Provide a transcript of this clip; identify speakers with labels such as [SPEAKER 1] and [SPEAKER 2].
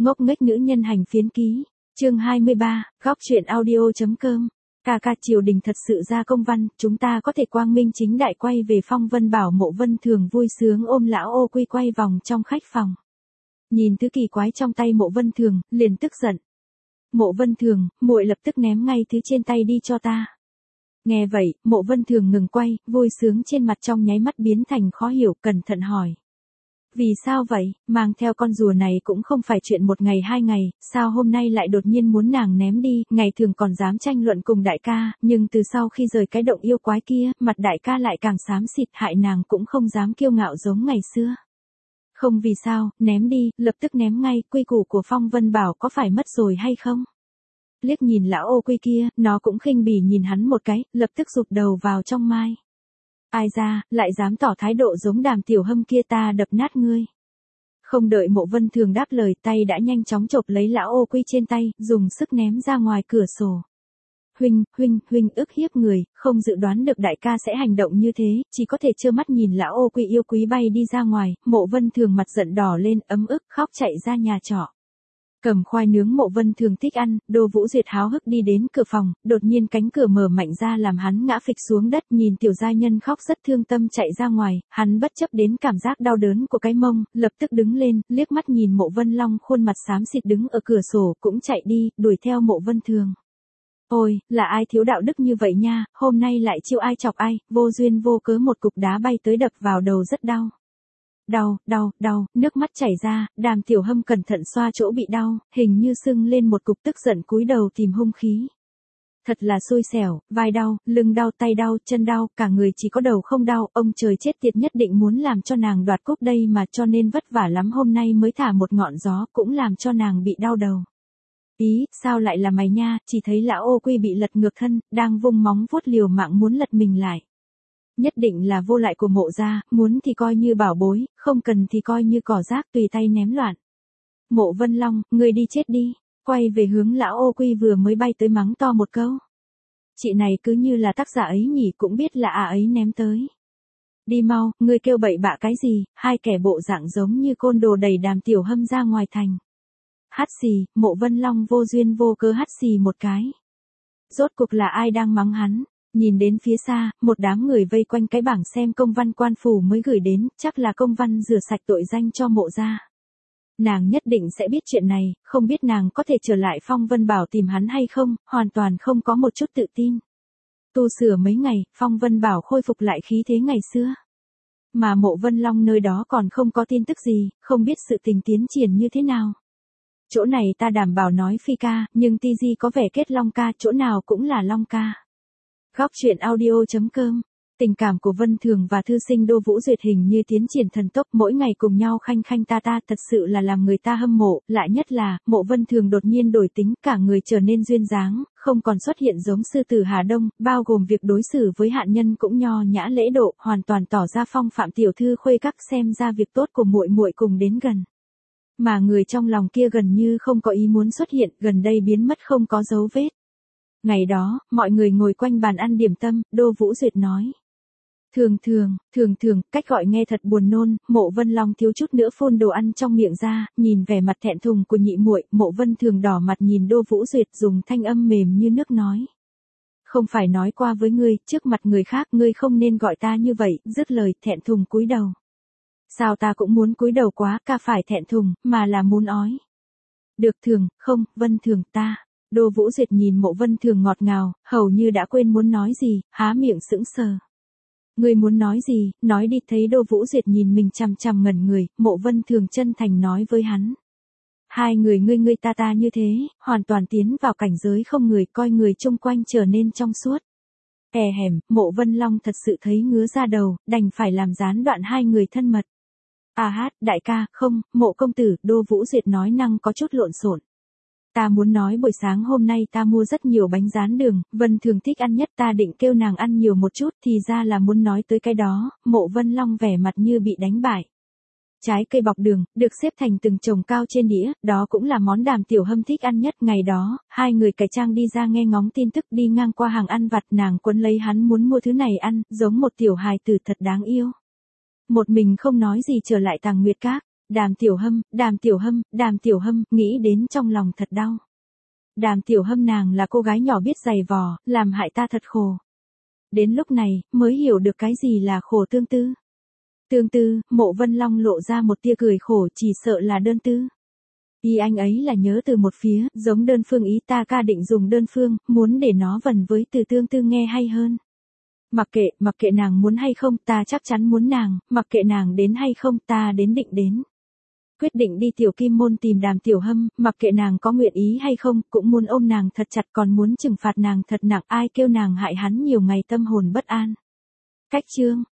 [SPEAKER 1] ngốc nghếch nữ nhân hành phiến ký. Chương 23, góc truyện audio.com. Ca triều đình thật sự ra công văn, chúng ta có thể quang minh chính đại quay về Phong Vân Bảo. Mộ Vân Thường vui sướng ôm lão Ô Quy quay vòng trong khách phòng. Nhìn thứ kỳ quái trong tay Mộ Vân Thường, liền tức giận. Mộ Vân Thường, muội lập tức ném ngay thứ trên tay đi cho ta. Nghe vậy, Mộ Vân Thường ngừng quay, vui sướng trên mặt trong nháy mắt biến thành khó hiểu, cẩn thận hỏi. Vì sao vậy, mang theo con rùa này cũng không phải chuyện một ngày hai ngày, sao hôm nay lại đột nhiên muốn nàng ném đi, ngày thường còn dám tranh luận cùng đại ca, nhưng từ sau khi rời cái động yêu quái kia, mặt đại ca lại càng xám xịt, hại nàng cũng không dám kiêu ngạo giống ngày xưa. Không vì sao, ném đi, lập tức ném ngay, quy củ của Phong Vân Bảo có phải mất rồi hay không? Liếc nhìn lão Ô Quy kia, nó cũng khinh bỉ nhìn hắn một cái, lập tức rụt đầu vào trong mai. Ai ra, lại dám tỏ thái độ giống Đàm Tiểu Hâm kia, ta đập nát ngươi. Không đợi Mộ Vân Thường đáp lời, tay đã nhanh chóng chộp lấy lão Ô Quy trên tay, dùng sức ném ra ngoài cửa sổ. Huynh ức hiếp người, không dự đoán được đại ca sẽ hành động như thế, chỉ có thể trơ mắt nhìn lão Ô Quy yêu quý bay đi ra ngoài. Mộ Vân Thường mặt giận đỏ lên, ấm ức khóc chạy ra nhà trọ. Cầm khoai nướng Mộ Vân Thường thích ăn, Đô Vũ Duyệt háo hức đi đến cửa phòng, đột nhiên cánh cửa mở mạnh ra làm hắn ngã phịch xuống đất, nhìn tiểu giai nhân khóc rất thương tâm chạy ra ngoài, hắn bất chấp đến cảm giác đau đớn của cái mông, lập tức đứng lên, liếc mắt nhìn Mộ Vân Long khuôn mặt xám xịt đứng ở cửa sổ, cũng chạy đi, đuổi theo Mộ Vân Thường. Ôi, là ai thiếu đạo đức như vậy nha, hôm nay lại chiêu ai chọc ai, vô duyên vô cớ một cục đá bay tới đập vào đầu rất đau. Đau, nước mắt chảy ra, Đàm Tiểu Hâm cẩn thận xoa chỗ bị đau, hình như sưng lên một cục, tức giận cúi đầu tìm hung khí. Thật là xui xẻo, vai đau, lưng đau, tay đau, chân đau, cả người chỉ có đầu không đau, ông trời chết tiệt nhất định muốn làm cho nàng đoạt cúp đây mà, cho nên vất vả lắm hôm nay mới thả một ngọn gió, cũng làm cho nàng bị đau đầu. Ý, sao lại là mày nha, chỉ thấy lão Ô Quy bị lật ngược thân, đang vung móng vuốt liều mạng muốn lật mình lại. Nhất định là vô lại của Mộ gia, muốn thì coi như bảo bối, không cần thì coi như cỏ rác tùy tay ném loạn. Mộ Vân Long, ngươi đi chết đi, quay về hướng lão Ô Quy vừa mới bay tới mắng to một câu. Chị này cứ như là tác giả ấy nhỉ, cũng biết là ấy ném tới. Đi mau, ngươi kêu bậy bạ cái gì, hai kẻ bộ dạng giống như côn đồ đẩy Đàm Tiểu Hâm ra ngoài thành. Hắt xì, Mộ Vân Long vô duyên vô cớ hắt xì một cái. Rốt cuộc là ai đang mắng hắn? Nhìn đến phía xa, một đám người vây quanh cái bảng xem công văn quan phủ mới gửi đến, chắc là công văn rửa sạch tội danh cho Mộ gia. Nàng nhất định sẽ biết chuyện này, không biết nàng có thể trở lại Phong Vân Bảo tìm hắn hay không, hoàn toàn không có một chút tự tin. Tu sửa mấy ngày, Phong Vân Bảo khôi phục lại khí thế ngày xưa. Mà Mộ Vân Long nơi đó còn không có tin tức gì, không biết sự tình tiến triển như thế nào. Chỗ này ta đảm bảo nói phi ca, nhưng TG có vẻ kết Long ca, chỗ nào cũng là Long ca. Góc truyện audio.com. Tình cảm của Vân Thường và thư sinh Đô Vũ Duyệt hình như tiến triển thần tốc, mỗi ngày cùng nhau khanh khanh ta ta, thật sự là làm người ta hâm mộ, lại nhất là, Mộ Vân Thường đột nhiên đổi tính, cả người trở nên duyên dáng, không còn xuất hiện giống sư tử Hà Đông, bao gồm việc đối xử với hạn nhân cũng nho nhã lễ độ, hoàn toàn tỏ ra phong phạm tiểu thư khuê các, xem ra việc tốt của muội muội cùng đến gần. Mà người trong lòng kia gần như không có ý muốn xuất hiện, gần đây biến mất không có dấu vết. Ngày đó, mọi người ngồi quanh bàn ăn điểm tâm, Đô Vũ Duyệt nói. Thường, cách gọi nghe thật buồn nôn, Mộ Vân Long thiếu chút nữa phun đồ ăn trong miệng ra, nhìn vẻ mặt thẹn thùng của nhị muội, Mộ Vân Thường đỏ mặt nhìn Đô Vũ Duyệt dùng thanh âm mềm như nước nói. Không phải nói qua với ngươi, trước mặt người khác ngươi không nên gọi ta như vậy, dứt lời, thẹn thùng cúi đầu. Sao ta cũng muốn cúi đầu quá, ca phải thẹn thùng, mà là muốn ói. Được Thường, không, Vân Thường ta. Đô Vũ Duyệt nhìn Mộ Vân Thường ngọt ngào, hầu như đã quên muốn nói gì, há miệng sững sờ. Ngươi muốn nói gì, nói đi, thấy Đô Vũ Duyệt nhìn mình chằm chằm ngẩn người, Mộ Vân Thường chân thành nói với hắn. Hai người ngươi ta như thế, hoàn toàn tiến vào cảnh giới không người, coi người chung quanh trở nên trong suốt. Mộ Vân Long thật sự thấy ngứa ra đầu, đành phải làm gián đoạn hai người thân mật. Đại ca, không, Mộ công tử, Đô Vũ Duyệt nói năng có chút lộn xộn. Ta muốn nói buổi sáng hôm nay ta mua rất nhiều bánh rán đường, Vân Thường thích ăn nhất, ta định kêu nàng ăn nhiều một chút, thì ra là muốn nói tới cái đó. Mộ Vân Long vẻ mặt như bị đánh bại. Trái cây bọc đường, được xếp thành từng chồng cao trên đĩa, đó cũng là món Đàm Tiểu Hâm thích ăn nhất. Ngày đó, hai người cải trang đi ra nghe ngóng tin tức, đi ngang qua hàng ăn vặt, nàng quấn lấy hắn muốn mua thứ này ăn, giống một tiểu hài tử thật đáng yêu. Một mình không nói gì trở lại Tàng Nguyệt Các. Đàm Tiểu Hâm, Đàm Tiểu Hâm, Đàm Tiểu Hâm, nghĩ đến trong lòng thật đau. Đàm Tiểu Hâm nàng là cô gái nhỏ biết giày vò, làm hại ta thật khổ. Đến lúc này, mới hiểu được cái gì là khổ tương tư. Tương tư, Mộ Vân Long lộ ra một tia cười khổ, chỉ sợ là đơn tư. Ý anh ấy là nhớ từ một phía, giống đơn phương ý, ta ca định dùng đơn phương, muốn để nó vần với từ tương tư nghe hay hơn. Mặc kệ nàng muốn hay không, ta chắc chắn muốn nàng, mặc kệ nàng đến hay không, ta đến định đến. Quyết định đi Tiểu Kim Môn tìm Đàm Tiểu Hâm, mặc kệ nàng có nguyện ý hay không, cũng muốn ôm nàng thật chặt, còn muốn trừng phạt nàng thật nặng, ai kêu nàng hại hắn nhiều ngày tâm hồn bất an. Cách chương